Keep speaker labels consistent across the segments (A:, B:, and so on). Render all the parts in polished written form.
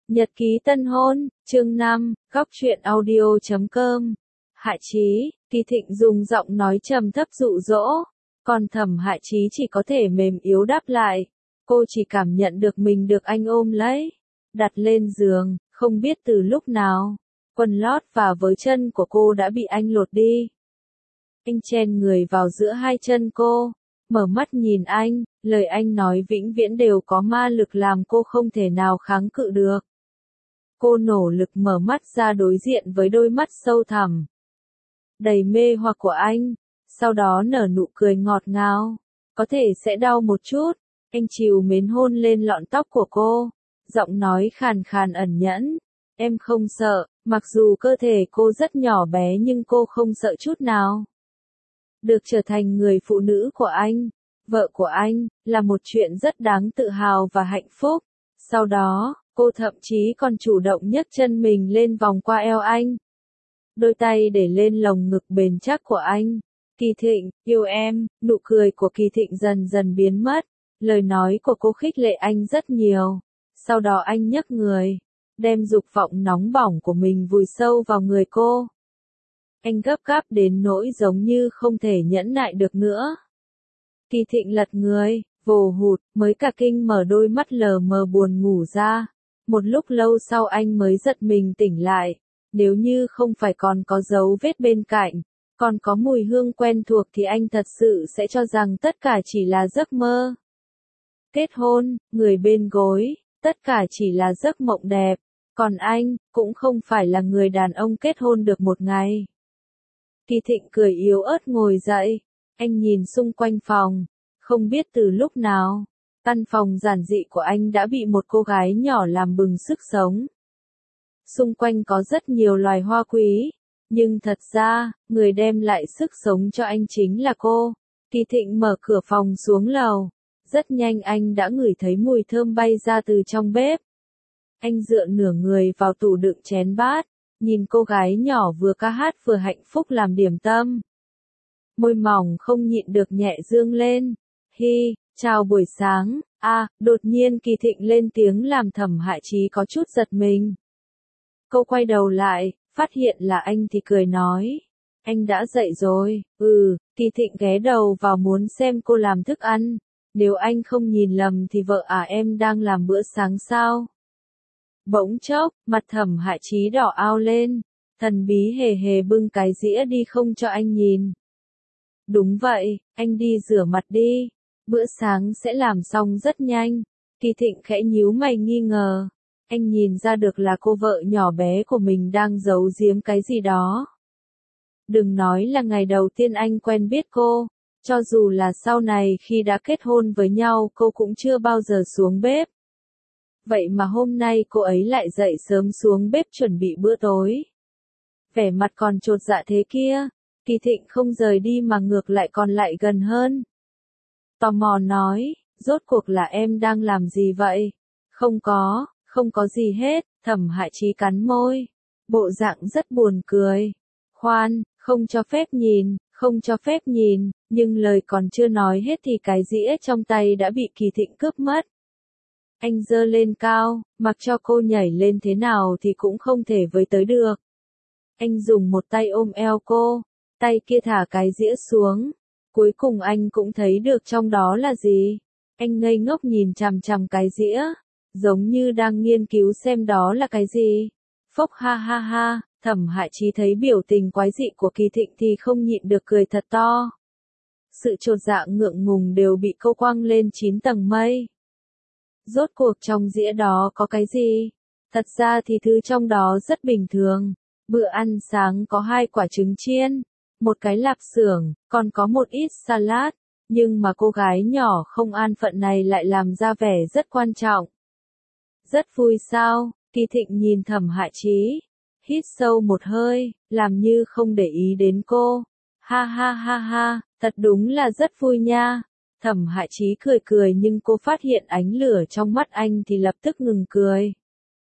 A: Nhật ký tân hôn, chương 5, góc truyện audio.com. Hạ Chí, Kỳ Thịnh dùng giọng nói trầm thấp dụ dỗ, còn Thẩm Hạ Chí chỉ có thể mềm yếu đáp lại. Cô chỉ cảm nhận được mình được anh ôm lấy, đặt lên giường, không biết từ lúc nào, quần lót và với chân của cô đã bị anh lột đi. Anh chen người vào giữa hai chân cô, mở mắt nhìn anh, lời anh nói vĩnh viễn đều có ma lực làm cô không thể nào kháng cự được. Cô nỗ lực mở mắt ra đối diện với đôi mắt sâu thẳm, đầy mê hoặc của anh, sau đó nở nụ cười ngọt ngào. Có thể sẽ đau một chút, anh trìu mến hôn lên lọn tóc của cô, giọng nói khàn khàn ẩn nhẫn. Em không sợ, mặc dù cơ thể cô rất nhỏ bé nhưng cô không sợ chút nào. Được trở thành người phụ nữ của anh, vợ của anh, là một chuyện rất đáng tự hào và hạnh phúc. Sau đó, cô thậm chí còn chủ động nhấc chân mình lên vòng qua eo anh. Đôi tay để lên lồng ngực bền chắc của anh. Kỳ Thịnh, yêu em, nụ cười của Kỳ Thịnh dần dần biến mất. Lời nói của cô khích lệ anh rất nhiều. Sau đó anh nhấc người, đem dục vọng nóng bỏng của mình vùi sâu vào người cô. Anh gấp gáp đến nỗi giống như không thể nhẫn nại được nữa. Kỳ Thịnh lật người, vồ hụt, mới cả kinh mở đôi mắt lờ mờ buồn ngủ ra. Một lúc lâu sau anh mới giật mình tỉnh lại. Nếu như không phải còn có dấu vết bên cạnh, còn có mùi hương quen thuộc thì anh thật sự sẽ cho rằng tất cả chỉ là giấc mơ. Kết hôn, người bên gối, tất cả chỉ là giấc mộng đẹp. Còn anh, cũng không phải là người đàn ông kết hôn được một ngày. Kỳ Thịnh cười yếu ớt ngồi dậy. Anh nhìn xung quanh phòng. Không biết từ lúc nào, căn phòng giản dị của anh đã bị một cô gái nhỏ làm bừng sức sống. Xung quanh có rất nhiều loài hoa quý, nhưng thật ra, người đem lại sức sống cho anh chính là cô. Kỳ Thịnh mở cửa phòng xuống lầu. Rất nhanh anh đã ngửi thấy mùi thơm bay ra từ trong bếp. Anh dựa nửa người vào tủ đựng chén bát, nhìn cô gái nhỏ vừa ca hát vừa hạnh phúc làm điểm tâm. Môi mỏng không nhịn được nhẹ dương lên. Hi, chào buổi sáng. Đột nhiên Kỳ Thịnh lên tiếng làm Thẩm Hạ Chí có chút giật mình. Cô quay đầu lại, phát hiện là anh thì cười nói. Anh đã dậy rồi. Kỳ Thịnh ghé đầu vào muốn xem cô làm thức ăn. Nếu anh không nhìn lầm thì vợ em đang làm bữa sáng sao? Bỗng chốc, mặt Thẩm Hạ Chí đỏ ao lên. Thần bí hề hề bưng cái dĩa đi không cho anh nhìn. Đúng vậy, anh đi rửa mặt đi. Bữa sáng sẽ làm xong rất nhanh. Kỳ Thịnh khẽ nhíu mày nghi ngờ. Anh nhìn ra được là cô vợ nhỏ bé của mình đang giấu giếm cái gì đó. Đừng nói là ngày đầu tiên anh quen biết cô, cho dù là sau này khi đã kết hôn với nhau cô cũng chưa bao giờ xuống bếp. Vậy mà hôm nay cô ấy lại dậy sớm xuống bếp chuẩn bị bữa tối. Vẻ mặt còn chột dạ thế kia, Kỳ Thịnh không rời đi mà ngược lại còn lại gần hơn. Tò mò nói, rốt cuộc là em đang làm gì vậy? Không có gì hết. Thẩm Hạ Chí cắn môi, bộ dạng rất buồn cười. Khoan, không cho phép nhìn, nhưng lời còn chưa nói hết thì cái dĩa trong tay đã bị Kỳ Thịnh cướp mất. Anh giơ lên cao, mặc cho cô nhảy lên thế nào thì cũng không thể với tới được. Anh dùng một tay ôm eo cô, tay kia thả cái dĩa xuống. Cuối cùng anh cũng thấy được trong đó là gì. Anh ngây ngốc nhìn chằm chằm cái dĩa, giống như đang nghiên cứu xem đó là cái gì. Phốc ha ha ha, Thẩm Hạ Chí thấy biểu tình quái dị của Kỳ Thịnh thì không nhịn được cười thật to. Sự chột dạ ngượng ngùng đều bị cô quăng lên 9 tầng mây. Rốt cuộc trong dĩa đó có cái gì? Thật ra thì thứ trong đó rất bình thường. Bữa ăn sáng có 2 quả trứng chiên, một cái lạp xưởng, còn có một ít salad. Nhưng mà cô gái nhỏ không an phận này lại làm ra vẻ rất quan trọng. Rất vui sao? Kỳ Thịnh nhìn Thẩm Hạ Chí, hít sâu một hơi, làm như không để ý đến cô. Ha ha ha ha, thật đúng là rất vui nha. Thẩm Hạ Chí cười cười nhưng cô phát hiện ánh lửa trong mắt anh thì lập tức ngừng cười.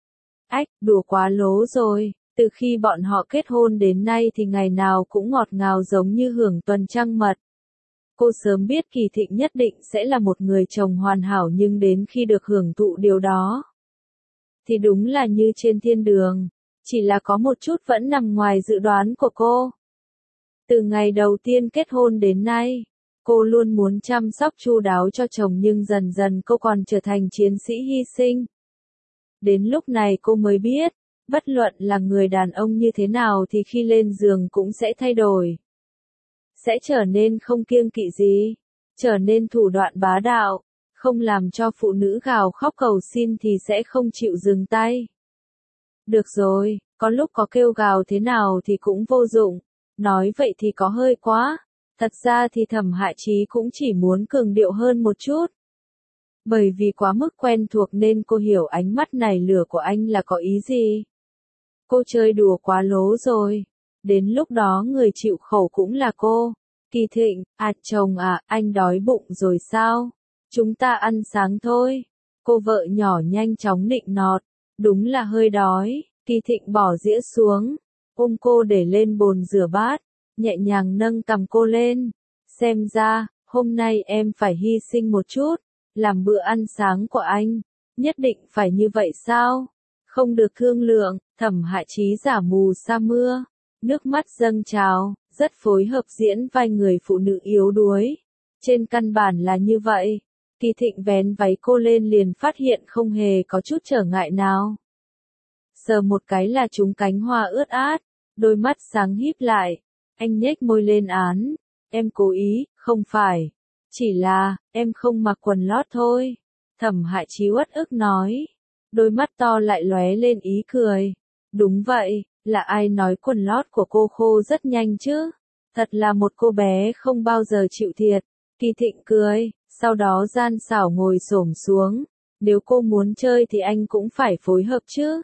A: Đùa quá lố rồi, từ khi bọn họ kết hôn đến nay thì ngày nào cũng ngọt ngào giống như hưởng tuần trăng mật. Cô sớm biết Kỳ Thịnh nhất định sẽ là một người chồng hoàn hảo nhưng đến khi được hưởng thụ điều đó, thì đúng là như trên thiên đường. Chỉ là có một chút vẫn nằm ngoài dự đoán của cô. Từ ngày đầu tiên kết hôn đến nay, cô luôn muốn chăm sóc chu đáo cho chồng nhưng dần dần cô còn trở thành chiến sĩ hy sinh. Đến lúc này cô mới biết, bất luận là người đàn ông như thế nào thì khi lên giường cũng sẽ thay đổi. Sẽ trở nên không kiêng kỵ gì, trở nên thủ đoạn bá đạo, không làm cho phụ nữ gào khóc cầu xin thì sẽ không chịu dừng tay. Được rồi, có lúc có kêu gào thế nào thì cũng vô dụng, nói vậy thì có hơi quá. Thật ra thì Thẩm Hại Chí cũng chỉ muốn cường điệu hơn một chút. Bởi vì quá mức quen thuộc nên cô hiểu ánh mắt này lửa của anh là có ý gì. Cô chơi đùa quá lố rồi. Đến lúc đó người chịu khổ cũng là cô. Kỳ Thịnh, chồng anh đói bụng rồi sao? Chúng ta ăn sáng thôi. Cô vợ nhỏ nhanh chóng nịnh nọt. Đúng là hơi đói. Kỳ Thịnh bỏ dĩa xuống, ôm cô để lên bồn rửa bát, nhẹ nhàng nâng cằm cô lên. Xem ra, hôm nay em phải hy sinh một chút, làm bữa ăn sáng của anh. Nhất định phải như vậy sao? Không được thương lượng, Thẩm Hại Chí giả mù sa mưa. Nước mắt dâng trào, rất phối hợp diễn vai người phụ nữ yếu đuối. Trên căn bản là như vậy. Kỳ Thịnh vén váy cô lên liền phát hiện không hề có chút trở ngại nào. Sờ một cái là trúng cánh hoa ướt át, đôi mắt sáng híp lại. Anh nhếch môi lên án. Em cố ý, không phải. Chỉ là, em không mặc quần lót thôi. Thẩm Hại Chí uất ức nói. Đôi mắt to lại lóe lên ý cười. Đúng vậy, là ai nói quần lót của cô khô rất nhanh chứ? Thật là một cô bé không bao giờ chịu thiệt. Kỳ Thịnh cười, sau đó gian xảo ngồi xổm xuống. Nếu cô muốn chơi thì anh cũng phải phối hợp chứ.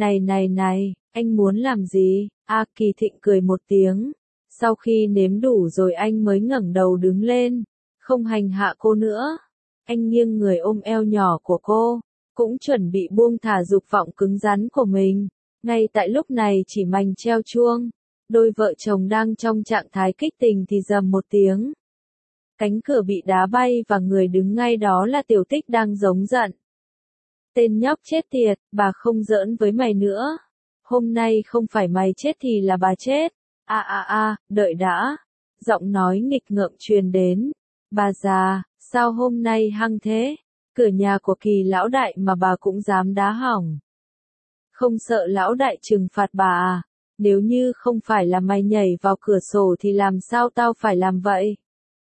A: Này, anh muốn làm gì? Kỳ Thịnh cười một tiếng. Sau khi nếm đủ rồi anh mới ngẩng đầu đứng lên. Không hành hạ cô nữa. Anh nghiêng người ôm eo nhỏ của cô. Cũng chuẩn bị buông thả dục vọng cứng rắn của mình. Ngay tại lúc này chỉ mành treo chuông. Đôi vợ chồng đang trong trạng thái kích tình thì rầm một tiếng. Cánh cửa bị đá bay và người đứng ngay đó là Tiểu Tích đang giống giận. Tên nhóc chết tiệt, bà không giỡn với mày nữa. Hôm nay không phải mày chết thì là bà chết. Đợi đã. Giọng nói nghịch ngợm truyền đến. Bà già, sao hôm nay hăng thế? Cửa nhà của Kỳ lão đại mà bà cũng dám đá hỏng. Không sợ lão đại trừng phạt bà à? Nếu như không phải là mày nhảy vào cửa sổ thì làm sao tao phải làm vậy?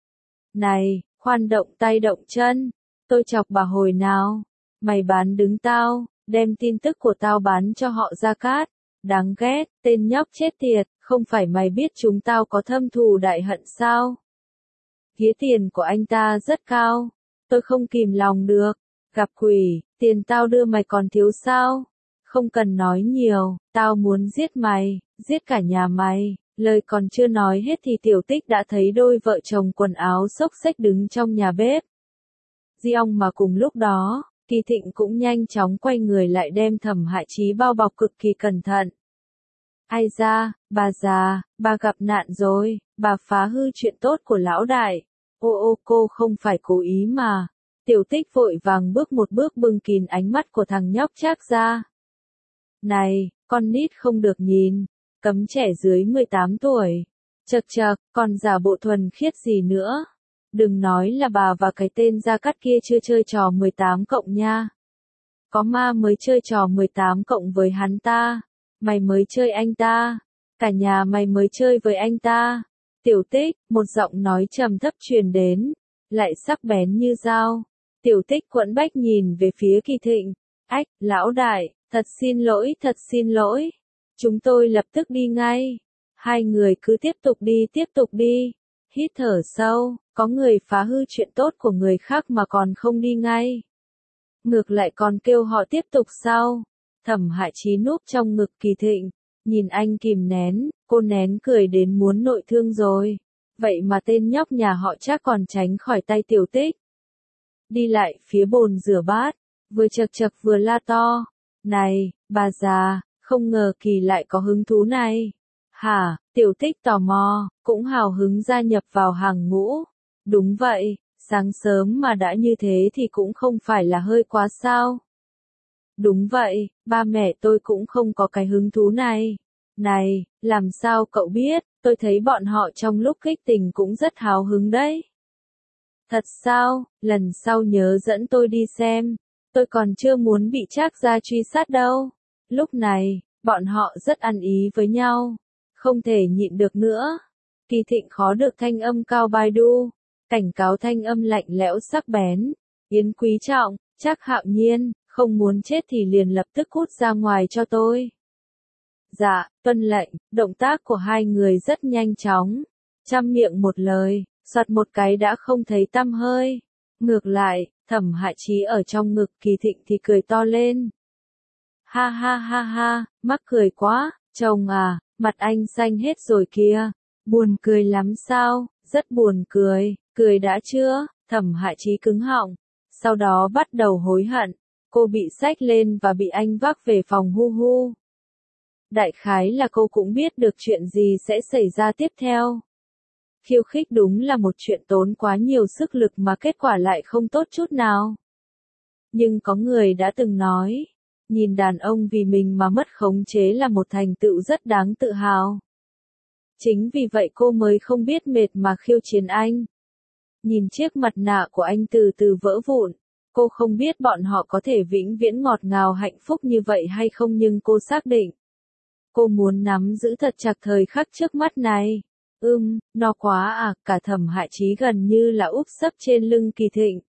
A: Này, khoan động tay động chân. Tôi chọc bà hồi nào? Mày bán đứng tao, đem tin tức của tao bán cho họ Gia Cát. Đáng ghét, tên nhóc chết tiệt, không phải mày biết chúng tao có thâm thù đại hận sao? Phía tiền của anh ta rất cao, tôi không kìm lòng được. Gặp quỷ, tiền tao đưa mày còn thiếu sao? Không cần nói nhiều, tao muốn giết mày, giết cả nhà mày. Lời còn chưa nói hết thì Tiểu Tích đã thấy đôi vợ chồng quần áo xốc xếch đứng trong nhà bếp. Giong mà cùng lúc đó, Kỳ Thịnh cũng nhanh chóng quay người lại đem Thẩm Hại Chí bao bọc cực kỳ cẩn thận. Ai da, bà già, bà gặp nạn rồi, bà phá hư chuyện tốt của lão đại. Cô không phải cố ý mà. Tiểu Tích vội vàng bước một bước bưng kín ánh mắt của thằng nhóc Trác ra. Này, con nít không được nhìn, cấm trẻ dưới 18 tuổi. Chậc, còn giả bộ thuần khiết gì nữa. Đừng nói là bà và cái tên Gia Cát kia chưa chơi trò 18 cộng nha. Có ma mới chơi trò 18 cộng với hắn ta. Mày mới chơi anh ta. Cả nhà mày mới chơi với anh ta. Tiểu Tích, một giọng nói trầm thấp truyền đến. Lại sắc bén như dao. Tiểu Tích quẫn bách nhìn về phía Kỳ Thịnh. Lão đại, thật xin lỗi. Chúng tôi lập tức đi ngay. Hai người cứ tiếp tục đi. Hít thở sâu, có người phá hư chuyện tốt của người khác mà còn không đi ngay. Ngược lại còn kêu họ tiếp tục sao? Thẩm Hại Chí núp trong ngực Kỳ Thịnh, nhìn anh kìm nén, cô nén cười đến muốn nội thương rồi. Vậy mà tên nhóc nhà họ chắc còn tránh khỏi tay Tiểu Tích. Đi lại phía bồn rửa bát, vừa chậc vừa la to. Này, bà già, không ngờ Kỳ lại có hứng thú này. Hả, Tiểu Tích tò mò, cũng hào hứng gia nhập vào hàng ngũ. Đúng vậy, sáng sớm mà đã như thế thì cũng không phải là hơi quá sao. Đúng vậy, ba mẹ tôi cũng không có cái hứng thú này. Này, làm sao cậu biết, tôi thấy bọn họ trong lúc kích tình cũng rất hào hứng đấy. Thật sao, lần sau nhớ dẫn tôi đi xem, tôi còn chưa muốn bị Trác gia truy sát đâu. Lúc này, bọn họ rất ăn ý với nhau, không thể nhịn được nữa. Kỳ Thịnh khó được thanh âm cao Baidu, cảnh cáo thanh âm lạnh lẽo sắc bén. Yến Quý Trọng, Trác Hạo Nhiên, không muốn chết thì liền lập tức cút ra ngoài cho tôi. Dạ, tuân lệnh, động tác của hai người rất nhanh chóng. Trăm miệng một lời, soạt một cái đã không thấy tăm hơi. Ngược lại, Thẩm Hạ Chí ở trong ngực Kỳ Thịnh thì cười to lên. Ha ha ha ha, mắc cười quá, chồng à, mặt anh xanh hết rồi kìa. Buồn cười lắm sao, rất buồn cười, cười đã chưa, Thẩm Hạ Chí cứng họng. Sau đó bắt đầu hối hận, cô bị xách lên và bị anh vác về phòng hu hu. Đại khái là cô cũng biết được chuyện gì sẽ xảy ra tiếp theo. Khiêu khích đúng là một chuyện tốn quá nhiều sức lực mà kết quả lại không tốt chút nào. Nhưng có người đã từng nói, nhìn đàn ông vì mình mà mất khống chế là một thành tựu rất đáng tự hào. Chính vì vậy cô mới không biết mệt mà khiêu chiến anh. Nhìn chiếc mặt nạ của anh từ từ vỡ vụn, cô không biết bọn họ có thể vĩnh viễn ngọt ngào hạnh phúc như vậy hay không, nhưng cô xác định. Cô muốn nắm giữ thật chặt thời khắc trước mắt này. No quá à, cả Thẩm Hạ Chí gần như là úp sấp trên lưng Kỳ Thịnh.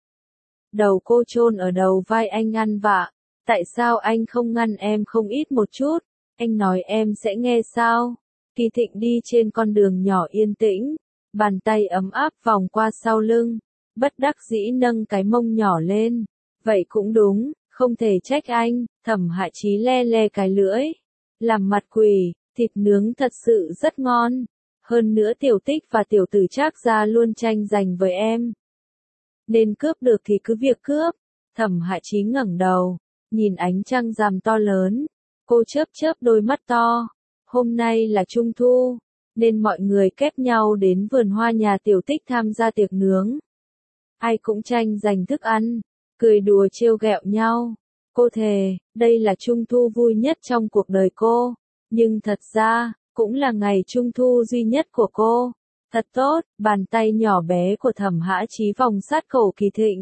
A: Đầu cô chôn ở đầu vai anh ăn vạ. Tại sao anh không ngăn em không ít một chút? Anh nói em sẽ nghe sao? Kỳ Thịnh đi trên con đường nhỏ yên tĩnh, bàn tay ấm áp vòng qua sau lưng, bất đắc dĩ nâng cái mông nhỏ lên. Vậy cũng đúng, không thể trách anh. Thẩm Hạ Chí le le cái lưỡi, làm mặt quỷ, thịt nướng thật sự rất ngon. Hơn nữa Tiểu Tích và tiểu tử Trác gia luôn tranh giành với em. Nên cướp được thì cứ việc cướp. Thẩm Hạ Chí ngẩng đầu, nhìn ánh trăng rằm to lớn. Cô chớp chớp đôi mắt to. Hôm nay là Trung thu, nên mọi người kết nhau đến vườn hoa nhà Tiểu Tích tham gia tiệc nướng. Ai cũng tranh giành thức ăn, cười đùa trêu ghẹo nhau. Cô thề, đây là Trung thu vui nhất trong cuộc đời cô. Nhưng thật ra, cũng là ngày Trung thu duy nhất của cô. Thật tốt, bàn tay nhỏ bé của Thẩm Hạ Chí vòng sát cổ Kỳ Thịnh.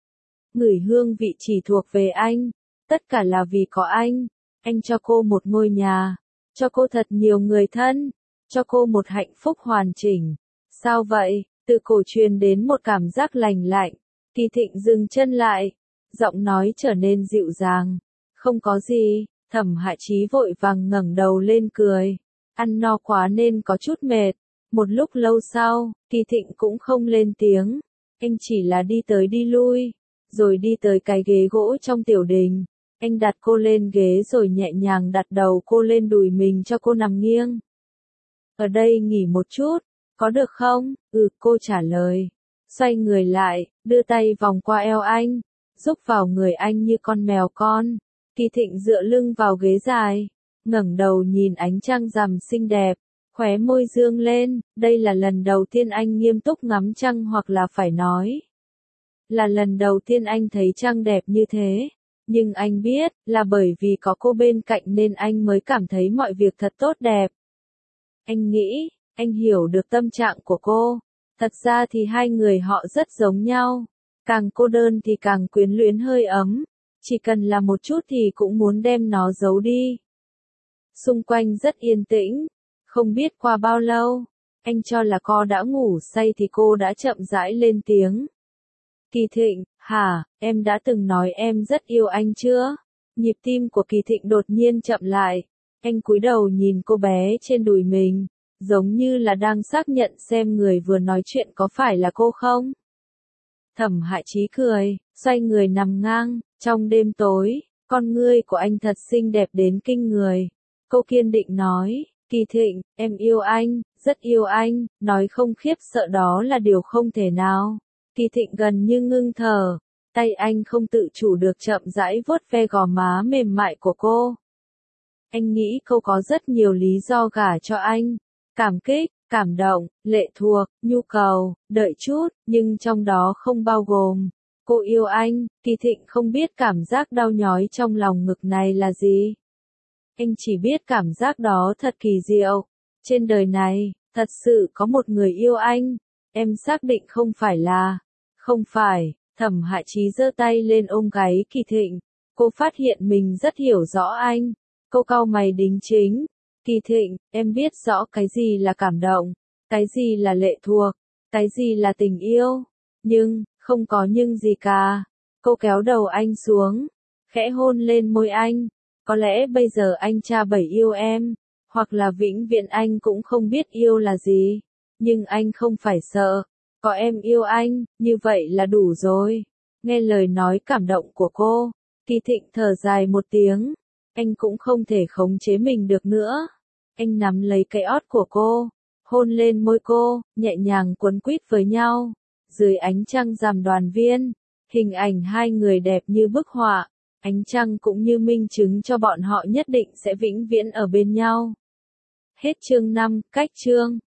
A: Ngửi hương vị chỉ thuộc về anh. Tất cả là vì có anh. Anh cho cô một ngôi nhà. Cho cô thật nhiều người thân. Cho cô một hạnh phúc hoàn chỉnh. Sao vậy? Từ cổ truyền đến một cảm giác lành lạnh. Kỳ Thịnh dừng chân lại. Giọng nói trở nên dịu dàng. Không có gì. Thẩm Hạ Chí vội vàng ngẩng đầu lên cười. Ăn no quá nên có chút mệt. Một lúc lâu sau, Kỳ Thịnh cũng không lên tiếng. Anh chỉ là đi tới đi lui. Rồi đi tới cái ghế gỗ trong tiểu đình. Anh đặt cô lên ghế rồi nhẹ nhàng đặt đầu cô lên đùi mình cho cô nằm nghiêng. Ở đây nghỉ một chút, có được không? Cô trả lời. Xoay người lại, đưa tay vòng qua eo anh, rúc vào người anh như con mèo con. Kỳ Thịnh dựa lưng vào ghế dài, ngẩng đầu nhìn ánh trăng rằm xinh đẹp, khóe môi dương lên. Đây là lần đầu tiên anh nghiêm túc ngắm trăng, hoặc là phải nói là lần đầu tiên anh thấy trăng đẹp như thế. Nhưng anh biết, là bởi vì có cô bên cạnh nên anh mới cảm thấy mọi việc thật tốt đẹp. Anh nghĩ, anh hiểu được tâm trạng của cô. Thật ra thì hai người họ rất giống nhau. Càng cô đơn thì càng quyến luyến hơi ấm. Chỉ cần là một chút thì cũng muốn đem nó giấu đi. Xung quanh rất yên tĩnh. Không biết qua bao lâu, anh cho là cô đã ngủ say thì cô đã chậm rãi lên tiếng. Kỳ Thịnh, hả, em đã từng nói em rất yêu anh chưa? Nhịp tim của Kỳ Thịnh đột nhiên chậm lại. Anh cúi đầu nhìn cô bé trên đùi mình, giống như là đang xác nhận xem người vừa nói chuyện có phải là cô không. Thẩm Hạ Chí cười, xoay người nằm ngang. Trong đêm tối, con ngươi của anh thật xinh đẹp đến kinh người. Cô kiên định nói, Kỳ Thịnh, em yêu anh, rất yêu anh. Nói không khiếp sợ đó là điều không thể nào. Kỳ Thịnh gần như ngưng thở, tay anh không tự chủ được chậm rãi vuốt ve gò má mềm mại của cô. Anh nghĩ cô có rất nhiều lý do gả cho anh. Cảm kích, cảm động, lệ thuộc, nhu cầu, đợi chút, nhưng trong đó không bao gồm cô yêu anh, Kỳ Thịnh không biết cảm giác đau nhói trong lòng ngực này là gì. Anh chỉ biết cảm giác đó thật kỳ diệu. Trên đời này, thật sự có một người yêu anh. Em xác định không phải là. Không phải, Thẩm Hại Chí giơ tay lên ôm gáy Kỳ Thịnh. Cô phát hiện mình rất hiểu rõ anh. Cô cau mày đính chính. Kỳ Thịnh, em biết rõ cái gì là cảm động, cái gì là lệ thuộc, cái gì là tình yêu. Nhưng, không có nhưng gì cả. Cô kéo đầu anh xuống, khẽ hôn lên môi anh. Có lẽ bây giờ anh cha bảy yêu em, hoặc là vĩnh viễn anh cũng không biết yêu là gì. Nhưng anh không phải sợ, có em yêu anh, như vậy là đủ rồi. Nghe lời nói cảm động của cô, Kỳ Thịnh thở dài một tiếng. Anh cũng không thể khống chế mình được nữa. Anh nắm lấy cái ót của cô, hôn lên môi cô, nhẹ nhàng quấn quýt với nhau. Dưới ánh trăng rằm đoàn viên, hình ảnh hai người đẹp như bức họa. Ánh trăng cũng như minh chứng cho bọn họ nhất định sẽ vĩnh viễn ở bên nhau. Hết chương 5, cách chương.